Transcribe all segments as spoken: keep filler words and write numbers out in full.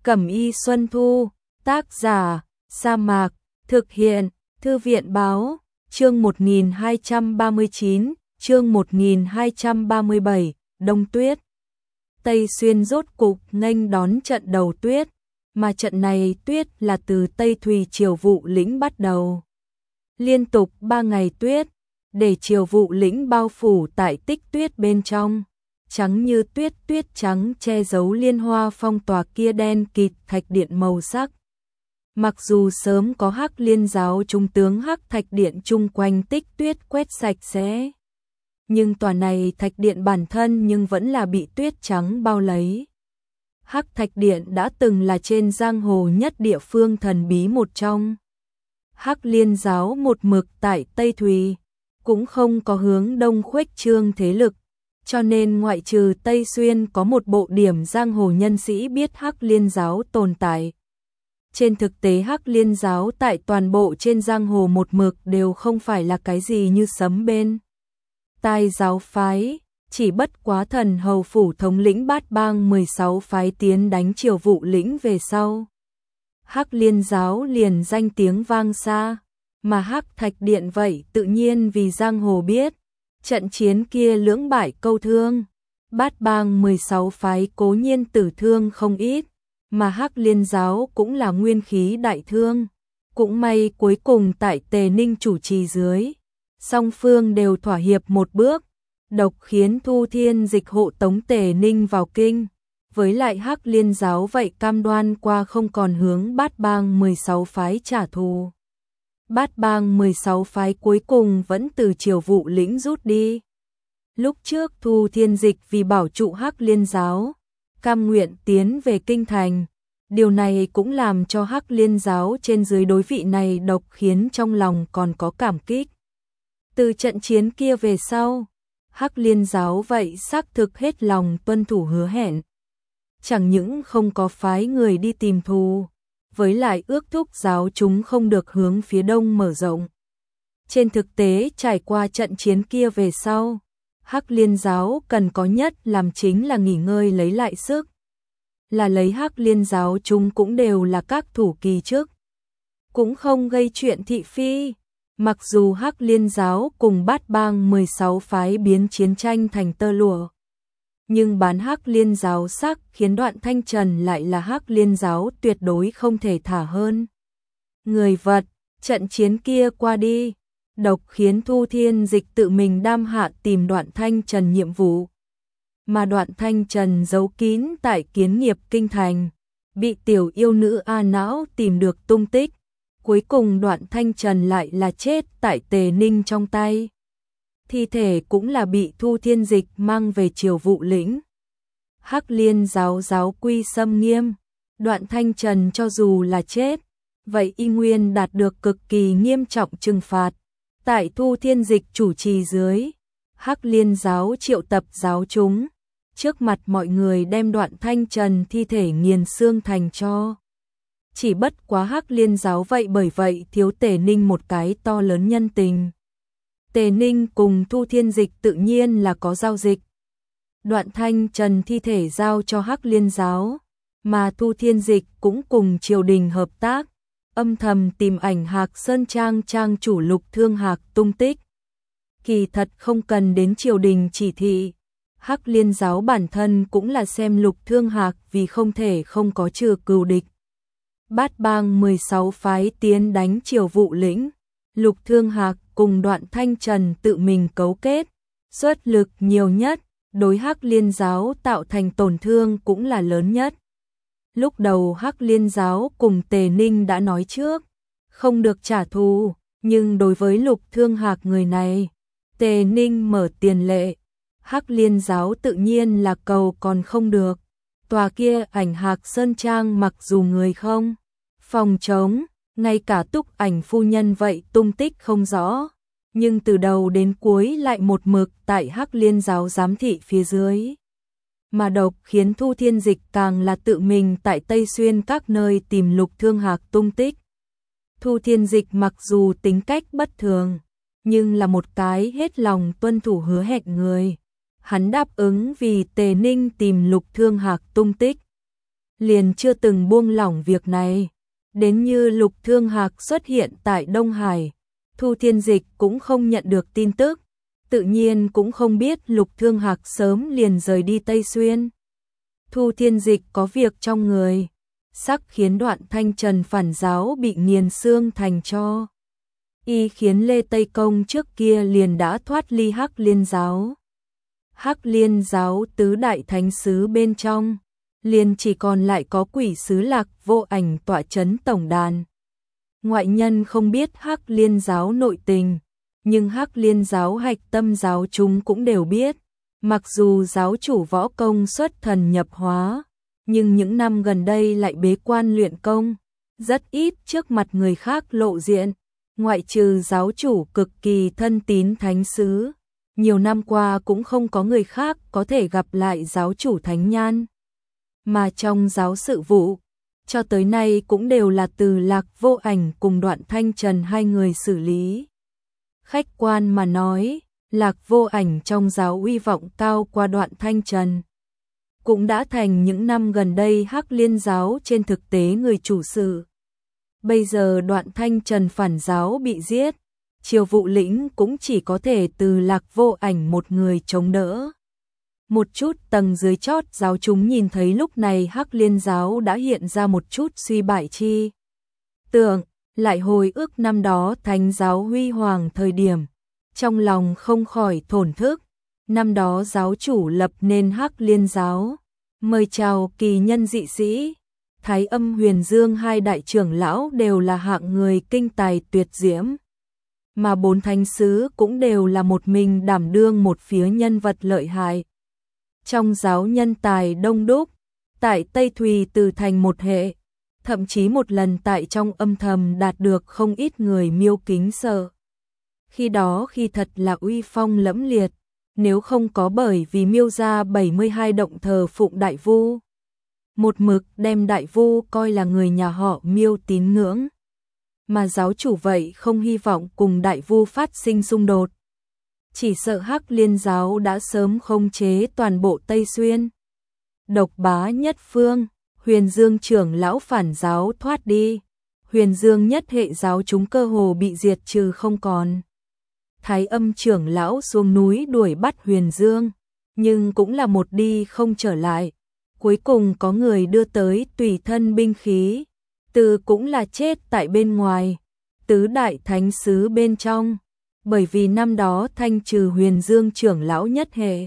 Cẩm y Xuân Thu, tác giả, Sa Mạc, thực hiện, Thư viện báo, chương một nghìn hai trăm ba mươi chín, chương một nghìn hai trăm ba mươi bảy, Đông Tuyết. Tây Xuyên rốt cục nghênh đón trận đầu tuyết, mà trận này tuyết là từ Tây Thùy Triều Vụ Lĩnh bắt đầu. Liên tục ba ngày tuyết, để Triều Vụ Lĩnh bao phủ tại tích tuyết bên trong, trắng như tuyết, tuyết trắng che giấu liên hoa phong tỏa kia đen kịt thạch điện màu sắc. Mặc dù sớm có Hắc Liên giáo trung tướng Hắc Thạch Điện chung quanh tích tuyết quét sạch sẽ, nhưng tòa này thạch điện bản thân nhưng vẫn là bị tuyết trắng bao lấy. Hắc Thạch Điện đã từng là trên giang hồ nhất địa phương thần bí một trong. Hắc Liên giáo một mực tại Tây Thùy, cũng không có hướng đông khuếch trương thế lực, cho nên ngoại trừ Tây Xuyên có một bộ điểm giang hồ nhân sĩ biết Hắc Liên giáo tồn tại. Trên thực tế Hắc Liên giáo tại toàn bộ trên giang hồ một mực đều không phải là cái gì như sấm bên tai giáo phái, chỉ bất quá Thần Hầu phủ thống lĩnh bát bang mười sáu phái tiến đánh Triều Vụ Lĩnh về sau, Hắc Liên giáo liền danh tiếng vang xa, mà Hắc Thạch Điện vậy tự nhiên vì giang hồ biết, trận chiến kia lưỡng bại câu thương, bát bang mười sáu phái cố nhiên tử thương không ít, mà Hắc Liên giáo cũng là nguyên khí đại thương. Cũng may cuối cùng tại Tề Ninh chủ trì dưới, song phương đều thỏa hiệp một bước, độc khiến Thu Thiên Dịch hộ tống Tề Ninh vào kinh. Với lại Hắc Liên giáo vậy cam đoan qua không còn hướng bát bang mười sáu phái trả thù. Bát bang mười sáu phái cuối cùng vẫn từ Triều Vụ Lĩnh rút đi. Lúc trước Thu Thiên Dịch vì bảo trụ Hắc Liên giáo, cam nguyện tiến về kinh thành. Điều này cũng làm cho Hắc Liên giáo trên dưới đối vị này độc khiến trong lòng còn có cảm kích. Từ trận chiến kia về sau, Hắc Liên giáo vậy xác thực hết lòng tuân thủ hứa hẹn. Chẳng những không có phái người đi tìm thù, với lại ước thúc giáo chúng không được hướng phía đông mở rộng. Trên thực tế trải qua trận chiến kia về sau, Hắc Liên giáo cần có nhất làm chính là nghỉ ngơi lấy lại sức. Là lấy Hắc Liên giáo chúng cũng đều là các thủ kỳ trước, cũng không gây chuyện thị phi. Mặc dù Hắc Liên giáo cùng bát bang mười sáu phái biến chiến tranh thành tơ lụa, nhưng bán Hắc Liên giáo sắc khiến Đoạn Thanh Trần lại là Hắc Liên giáo tuyệt đối không thể thả hơn. Người vật, trận chiến kia qua đi, độc khiến Thu Thiên Dịch tự mình đam hạ tìm Đoạn Thanh Trần nhiệm vụ. Mà Đoạn Thanh Trần giấu kín tại Kiến Nghiệp kinh thành, bị tiểu yêu nữ A Não tìm được tung tích. Cuối cùng Đoạn Thanh Trần lại là chết tại Tề Ninh trong tay. Thi thể cũng là bị Thu Thiên Dịch mang về Triều Vụ Lĩnh. Hắc Liên giáo giáo quy xâm nghiêm, Đoạn Thanh Trần cho dù là chết, vậy y nguyên đạt được cực kỳ nghiêm trọng trừng phạt. Tại Thu Thiên Dịch chủ trì dưới, Hắc Liên giáo triệu tập giáo chúng, trước mặt mọi người đem Đoạn Thanh Trần thi thể nghiền xương thành tro. Chỉ bất quá Hắc Liên giáo vậy bởi vậy thiếu Tề Ninh một cái to lớn nhân tình. Tề Ninh cùng Thu Thiên Dịch tự nhiên là có giao dịch. Đoạn Thanh Trần thi thể giao cho Hắc Liên giáo, mà Thu Thiên Dịch cũng cùng triều đình hợp tác, âm thầm tìm ảnh Hạc Sơn Trang trang chủ Lục Thương Hạc tung tích. Kỳ thật không cần đến triều đình chỉ thị, Hắc Liên giáo bản thân cũng là xem Lục Thương Hạc vì không thể không có trừ cừu địch. Bát bang mười sáu phái tiến đánh Triều Vụ Lĩnh, Lục Thương Hạc cùng Đoạn Thanh Trần tự mình cấu kết, xuất lực nhiều nhất, đối Hắc Liên giáo tạo thành tổn thương cũng là lớn nhất. Lúc đầu Hắc Liên giáo cùng Tề Ninh đã nói trước, không được trả thù, nhưng đối với Lục Thương Hạc người này, Tề Ninh mở tiền lệ, Hắc Liên giáo tự nhiên là cầu còn không được. Tòa kia ảnh Hạc Sơn Trang mặc dù người không phòng chống, ngay cả Túc Ảnh phu nhân vậy tung tích không rõ, nhưng từ đầu đến cuối lại một mực tại Hắc Liên giáo giám thị phía dưới. Mà độc khiến Thu Thiên Dịch càng là tự mình tại Tây Xuyên các nơi tìm Lục Thương Hạc tung tích. Thu Thiên Dịch mặc dù tính cách bất thường, nhưng là một cái hết lòng tuân thủ hứa hẹn người. Hắn đáp ứng vì Tề Ninh tìm Lục Thương Hạc tung tích. liền chưa từng buông lỏng việc này. Đến như Lục Thương Hạc xuất hiện tại Đông Hải, Thu Thiên Dịch cũng không nhận được tin tức, tự nhiên cũng không biết Lục Thương Hạc sớm liền rời đi Tây Xuyên. Thu Thiên Dịch có việc trong người, sắc khiến Đoạn Thanh Trần phản giáo bị nghiền xương thành tro. Y khiến Lê Tây Công trước kia liền đã thoát ly Hắc Liên giáo. Hắc Liên giáo tứ đại thánh sứ bên trong, liền chỉ còn lại có quỷ sứ Lạc Vô Ảnh tọa chấn tổng đàn. Ngoại nhân không biết Hắc Liên giáo nội tình, nhưng Hắc Liên giáo hạch tâm giáo chúng cũng đều biết. Mặc dù giáo chủ võ công xuất thần nhập hóa, nhưng những năm gần đây lại bế quan luyện công, rất ít trước mặt người khác lộ diện, ngoại trừ giáo chủ cực kỳ thân tín thánh sứ. Nhiều năm qua cũng không có người khác có thể gặp lại giáo chủ Thánh Nhan. Mà trong giáo sự vụ, cho tới nay cũng đều là từ Lạc Vô Ảnh cùng Đoạn Thanh Trần hai người xử lý. Khách quan mà nói, Lạc Vô Ảnh trong giáo uy vọng cao qua Đoạn Thanh Trần. Cũng đã thành những năm gần đây Hắc Liên giáo trên thực tế người chủ sự. Bây giờ Đoạn Thanh Trần phản giáo bị giết, Triều Vụ lĩnh cũng chỉ có thể từ Lạc Vô Ảnh một người chống đỡ. Một chút tầng dưới chót giáo chúng nhìn thấy lúc này Hắc Liên giáo đã hiện ra một chút suy bại chi tưởng, lại hồi ức năm đó thánh giáo huy hoàng thời điểm, trong lòng không khỏi thổn thức. Năm đó giáo chủ lập nên Hắc Liên giáo, mời chào kỳ nhân dị sĩ, Thái Âm Huyền Dương hai đại trưởng lão đều là hạng người kinh tài tuyệt diễm, mà bốn thánh sứ cũng đều là một mình đảm đương một phía nhân vật lợi hại. Trong giáo nhân tài đông đúc, tại Tây Thùy từ thành một hệ, thậm chí một lần tại trong âm thầm đạt được không ít người miêu kính sợ. Khi đó khi thật là uy phong lẫm liệt, nếu không có bởi vì miêu ra bảy mươi hai động thờ phụng Đại Vu, một mực đem Đại Vu coi là người nhà họ miêu tín ngưỡng, mà giáo chủ vậy không hy vọng cùng Đại Vu phát sinh xung đột. Chỉ sợ Hắc Liên giáo đã sớm khống chế toàn bộ Tây Xuyên. Độc bá nhất phương, Huyền Dương trưởng lão phản giáo thoát đi, Huyền Dương nhất hệ giáo chúng cơ hồ bị diệt trừ không còn. Thái Âm trưởng lão xuống núi đuổi bắt Huyền Dương, nhưng cũng là một đi không trở lại. Cuối cùng có người đưa tới tùy thân binh khí, Từ cũng là chết tại bên ngoài, tứ đại thánh sứ bên trong, bởi vì năm đó thanh trừ Huyền Dương trưởng lão nhất hệ.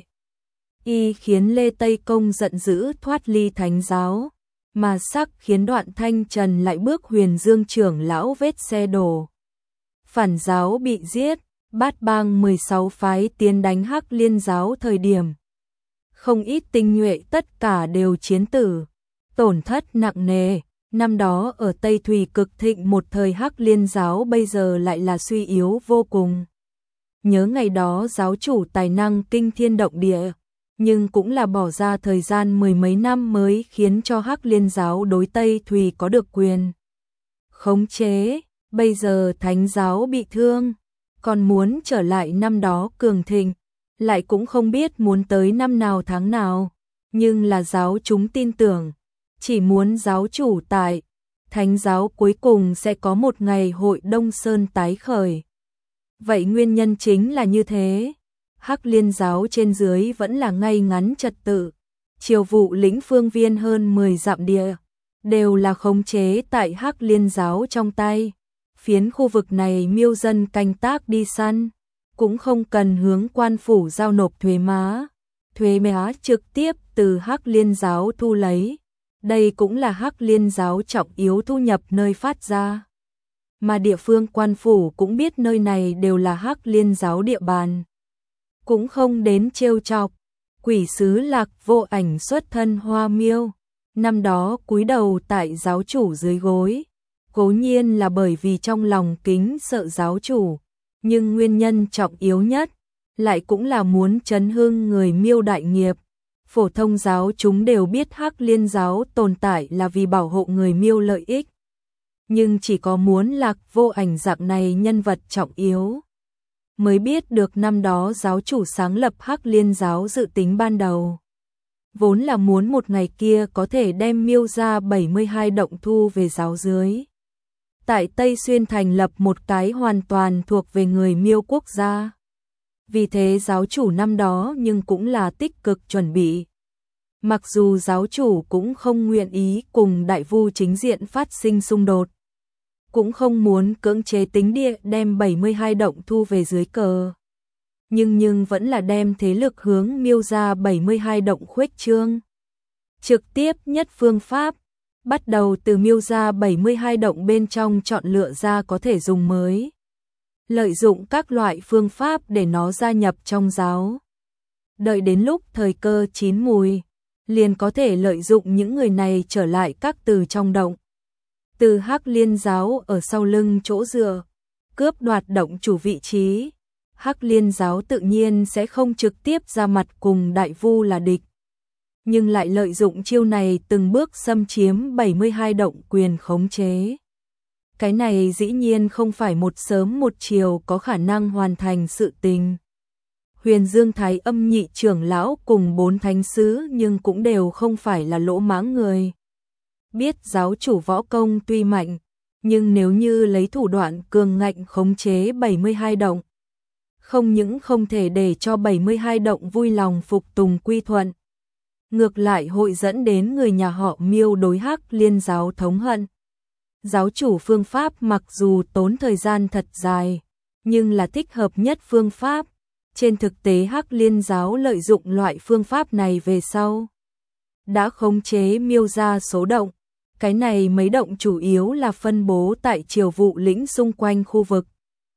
Y khiến Lê Tây Công giận dữ thoát ly thánh giáo, mà sắc khiến Đoạn Thanh Trần lại bước Huyền Dương trưởng lão vết xe đổ. Phản giáo bị giết, bát bang mười sáu phái tiến đánh Hắc Liên giáo thời điểm. Không ít tinh nhuệ tất cả đều chiến tử, tổn thất nặng nề. Năm đó ở Tây Thùy cực thịnh một thời Hắc Liên giáo bây giờ lại là suy yếu vô cùng. Nhớ ngày đó giáo chủ tài năng kinh thiên động địa, nhưng cũng là bỏ ra thời gian mười mấy năm mới khiến cho Hắc Liên giáo đối Tây Thùy có được quyền khống chế. Bây giờ thánh giáo bị thương, còn muốn trở lại năm đó cường thịnh, lại cũng không biết muốn tới năm nào tháng nào, nhưng là giáo chúng tin tưởng, chỉ muốn giáo chủ tại, thánh giáo cuối cùng sẽ có một ngày hội Đông Sơn tái khởi. Vậy nguyên nhân chính là như thế. Hắc Liên giáo trên dưới vẫn là ngay ngắn trật tự, Triều Vụ lĩnh phương viên hơn mười dặm địa, đều là khống chế tại Hắc Liên giáo trong tay. Phiến khu vực này miêu dân canh tác đi săn, cũng không cần hướng quan phủ giao nộp thuế má, thuế má trực tiếp từ Hắc Liên giáo thu lấy. Đây cũng là Hắc Liên giáo trọng yếu thu nhập nơi phát ra. Mà địa phương quan phủ cũng biết nơi này đều là Hắc Liên giáo địa bàn, cũng không đến trêu chọc. Quỷ sứ Lạc Vô Ảnh xuất thân Hoa Miêu, năm đó cúi đầu tại giáo chủ dưới gối, cố nhiên là bởi vì trong lòng kính sợ giáo chủ, nhưng nguyên nhân trọng yếu nhất lại cũng là muốn chấn hưng người Miêu đại nghiệp. Phổ thông giáo chúng đều biết Hắc Liên giáo tồn tại là vì bảo hộ người Miêu lợi ích, nhưng chỉ có muốn Lạc Vô Ảnh dạng này nhân vật trọng yếu mới biết được năm đó giáo chủ sáng lập Hắc Liên giáo dự tính ban đầu. vốn là muốn một ngày kia có thể đem Miêu gia bảy mươi hai động thu về giáo dưới. Tại Tây Xuyên thành lập một cái hoàn toàn thuộc về người Miêu quốc gia. Vì thế giáo chủ năm đó nhưng cũng là tích cực chuẩn bị. Mặc dù giáo chủ cũng không nguyện ý cùng đại vu chính diện phát sinh xung đột, cũng không muốn cưỡng chế tính địa đem bảy mươi hai động thu về dưới cờ. Nhưng nhưng vẫn là đem thế lực hướng Miêu gia bảy mươi hai động khuếch trương. Trực tiếp nhất phương pháp, bắt đầu từ Miêu gia bảy mươi hai động bên trong chọn lựa ra có thể dùng mới. Lợi dụng các loại phương pháp để nó gia nhập trong giáo. Đợi đến lúc thời cơ chín mùi, liền có thể lợi dụng những người này trở lại các từ trong động. Từ Hắc Liên giáo ở sau lưng chỗ dựa, cướp đoạt động chủ vị trí. Hắc Liên giáo tự nhiên sẽ không trực tiếp ra mặt cùng đại vu là địch, nhưng lại lợi dụng chiêu này từng bước xâm chiếm bảy mươi hai động quyền khống chế. Cái này dĩ nhiên không phải một sớm một chiều có khả năng hoàn thành sự tình. Huyền Dương Thái Âm nhị trưởng lão cùng bốn thánh sứ nhưng cũng đều không phải là lỗ mãng người. Biết giáo chủ võ công tuy mạnh, nhưng nếu như lấy thủ đoạn cường ngạnh khống chế bảy mươi hai động, không những không thể để cho bảy mươi hai động vui lòng phục tùng quy thuận, ngược lại hội dẫn đến người nhà họ Miêu đối Hắc Liên giáo thống hận. Giáo chủ phương pháp mặc dù tốn thời gian thật dài, nhưng là thích hợp nhất phương pháp. Trên thực tế Hắc Liên giáo lợi dụng loại phương pháp này về sau, đã khống chế Miêu gia số động. Cái này mấy động chủ yếu là phân bố tại Triều Vụ lĩnh xung quanh khu vực.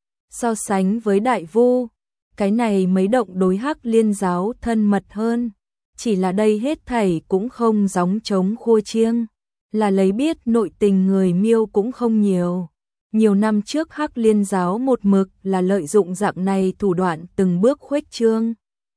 So sánh với đại vu, cái này mấy động đối Hắc Liên giáo thân mật hơn. Chỉ là đây hết thảy cũng không gióng trống khua chiêng, là lấy biết nội tình người Miêu cũng không nhiều. Nhiều năm trước Hắc Liên giáo một mực là lợi dụng dạng này thủ đoạn từng bước khuếch trương.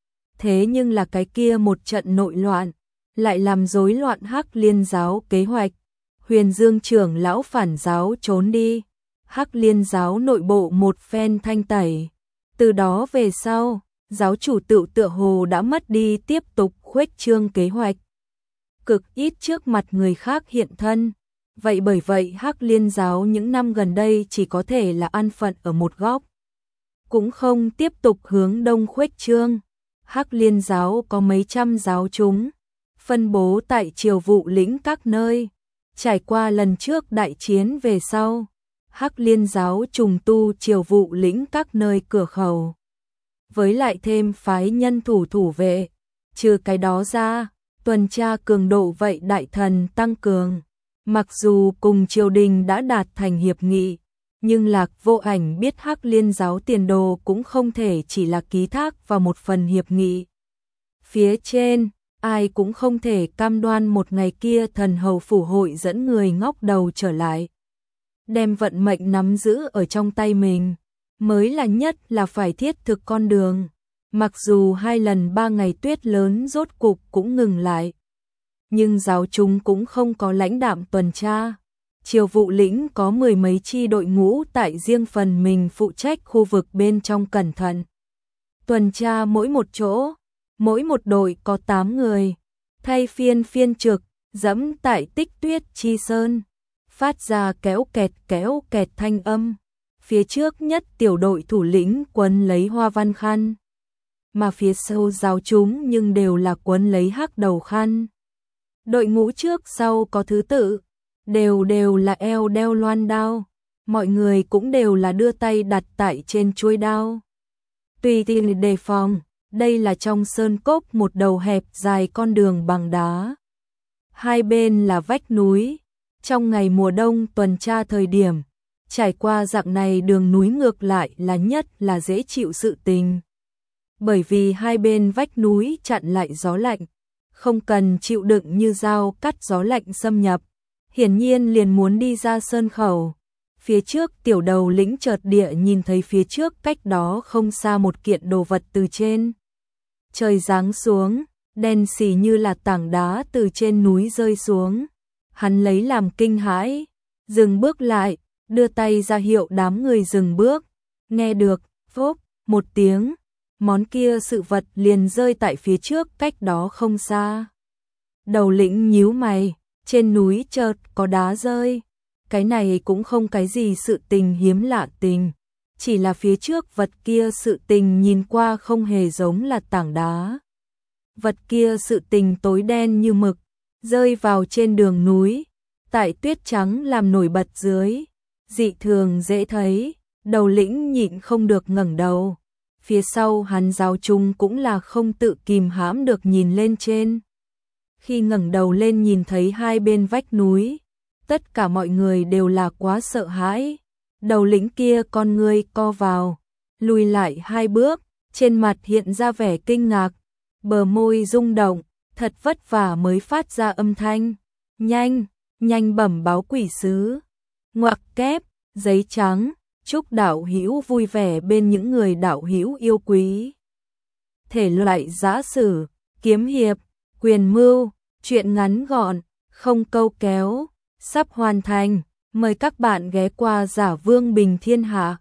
Thế nhưng là cái kia một trận nội loạn, lại làm rối loạn Hắc Liên giáo kế hoạch. Huyền Dương trưởng lão phản giáo trốn đi, Hắc Liên giáo nội bộ một phen thanh tẩy. Từ đó về sau, giáo chủ tự tựa hồ đã mất đi tiếp tục khuếch trương kế hoạch. Cực ít trước mặt người khác hiện thân. Vậy bởi vậy Hắc Liên giáo những năm gần đây chỉ có thể là an phận ở một góc, cũng không tiếp tục hướng đông khuếch trương. Hắc Liên giáo có mấy trăm giáo chúng, phân bố tại Triều Vụ lĩnh các nơi. Trải qua lần trước đại chiến về sau, Hắc Liên giáo trùng tu Triều Vụ lĩnh các nơi cửa khẩu, với lại thêm phái nhân thủ thủ vệ. Trừ cái đó ra, tuần tra cường độ vậy đại thần tăng cường. Mặc dù cùng triều đình đã đạt thành hiệp nghị, nhưng Lạc Vô Ảnh biết Hắc Liên giáo tiền đồ cũng không thể chỉ là ký thác vào một phần hiệp nghị. Phía trên, ai cũng không thể cam đoan một ngày kia thần hầu phủ hội dẫn người ngóc đầu trở lại, đem vận mệnh nắm giữ ở trong tay mình, mới là nhất là phải thiết thực con đường. Mặc dù hai lần ba ngày tuyết lớn rốt cục cũng ngừng lại, nhưng giáo chúng cũng không có lãnh đạm tuần tra. Triều Vụ lĩnh có mười mấy chi đội ngũ tại riêng phần mình phụ trách khu vực bên trong cẩn thận. Tuần tra mỗi một chỗ, mỗi một đội có tám người, thay phiên phiên trực, dẫm tại tích tuyết chi sơn, phát ra kéo kẹt kéo kẹt thanh âm. Phía trước nhất tiểu đội thủ lĩnh quấn lấy hoa văn khăn, mà phía sau giáo chúng nhưng đều là quấn lấy hắc đầu khăn. Đội ngũ trước sau có thứ tự, đều đều là eo đeo loan đao, mọi người cũng đều là đưa tay đặt tại trên chuôi đao. Tùy tiện đề phòng, đây là trong sơn cốc một đầu hẹp dài con đường bằng đá. Hai bên là vách núi, trong ngày mùa đông tuần tra thời điểm, trải qua dạng này đường núi ngược lại là nhất là dễ chịu sự tình. Bởi vì hai bên vách núi chặn lại gió lạnh, không cần chịu đựng như dao cắt gió lạnh xâm nhập, hiển nhiên liền muốn đi ra sơn khẩu. Phía trước tiểu đầu lĩnh chợt địa nhìn thấy phía trước cách đó không xa một kiện đồ vật từ trên trời giáng xuống, đen xì như là tảng đá từ trên núi rơi xuống. Hắn lấy làm kinh hãi, dừng bước lại, đưa tay ra hiệu đám người dừng bước. Nghe được, phốp, một tiếng, món kia sự vật liền rơi tại phía trước cách đó không xa. Đầu lĩnh nhíu mày, trên núi chợt có đá rơi. Cái này cũng không cái gì sự tình hiếm lạ tình, chỉ là phía trước vật kia sự tình nhìn qua không hề giống là tảng đá. Vật kia sự tình tối đen như mực, rơi vào trên đường núi, tại tuyết trắng làm nổi bật dưới, dị thường dễ thấy. Đầu lĩnh nhịn không được ngẩng đầu, phía sau hắn giáo chung cũng là không tự kìm hãm được nhìn lên trên. Khi ngẩng đầu lên nhìn thấy hai bên vách núi, tất cả mọi người đều là quá sợ hãi. Đầu lĩnh kia con ngươi co vào, lùi lại hai bước, trên mặt hiện ra vẻ kinh ngạc, bờ môi rung động, thật vất vả mới phát ra âm thanh. Nhanh, nhanh bẩm báo quỷ sứ. Ngoặc kép, giấy trắng, chúc đạo hữu vui vẻ bên những người đạo hữu yêu quý. Thể loại giã sử, kiếm hiệp, quyền mưu, truyện ngắn gọn, không câu kéo, sắp hoàn thành. Mời các bạn ghé qua Giả Vương Bình Thiên Hạ.